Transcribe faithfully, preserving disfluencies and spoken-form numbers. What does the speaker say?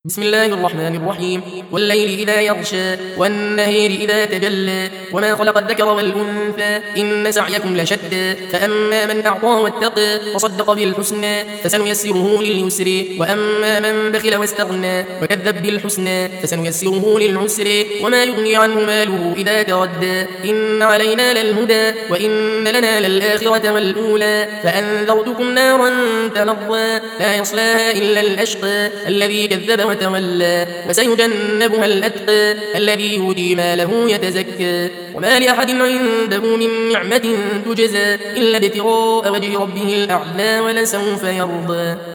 بسم الله الرحمن الرحيم والليل إذا يغشى والنهار إذا تجلى وما خلق الذكر والأنثى إن سعيكم لشتى فأما من أعطى واتقى وصدق بالحسنى فسنيسره لليسر وأما من بخل واستغنى وكذب بالحسنى فسنيسره للعسر وما يغني عنه ماله إذا تردى إن علينا للهدى وإن لنا للآخرة والأولى فأنذرتكم نارا تلظى لا يصلاها إلا الأشقى الذي كذب وتولى وسيجنبها الأتقى الذي يؤتي ماله يتزكى وما لأحد عنده من نعمة تجزى إلا ابتغاء وجه ربه الأعلى ولسوف يرضى.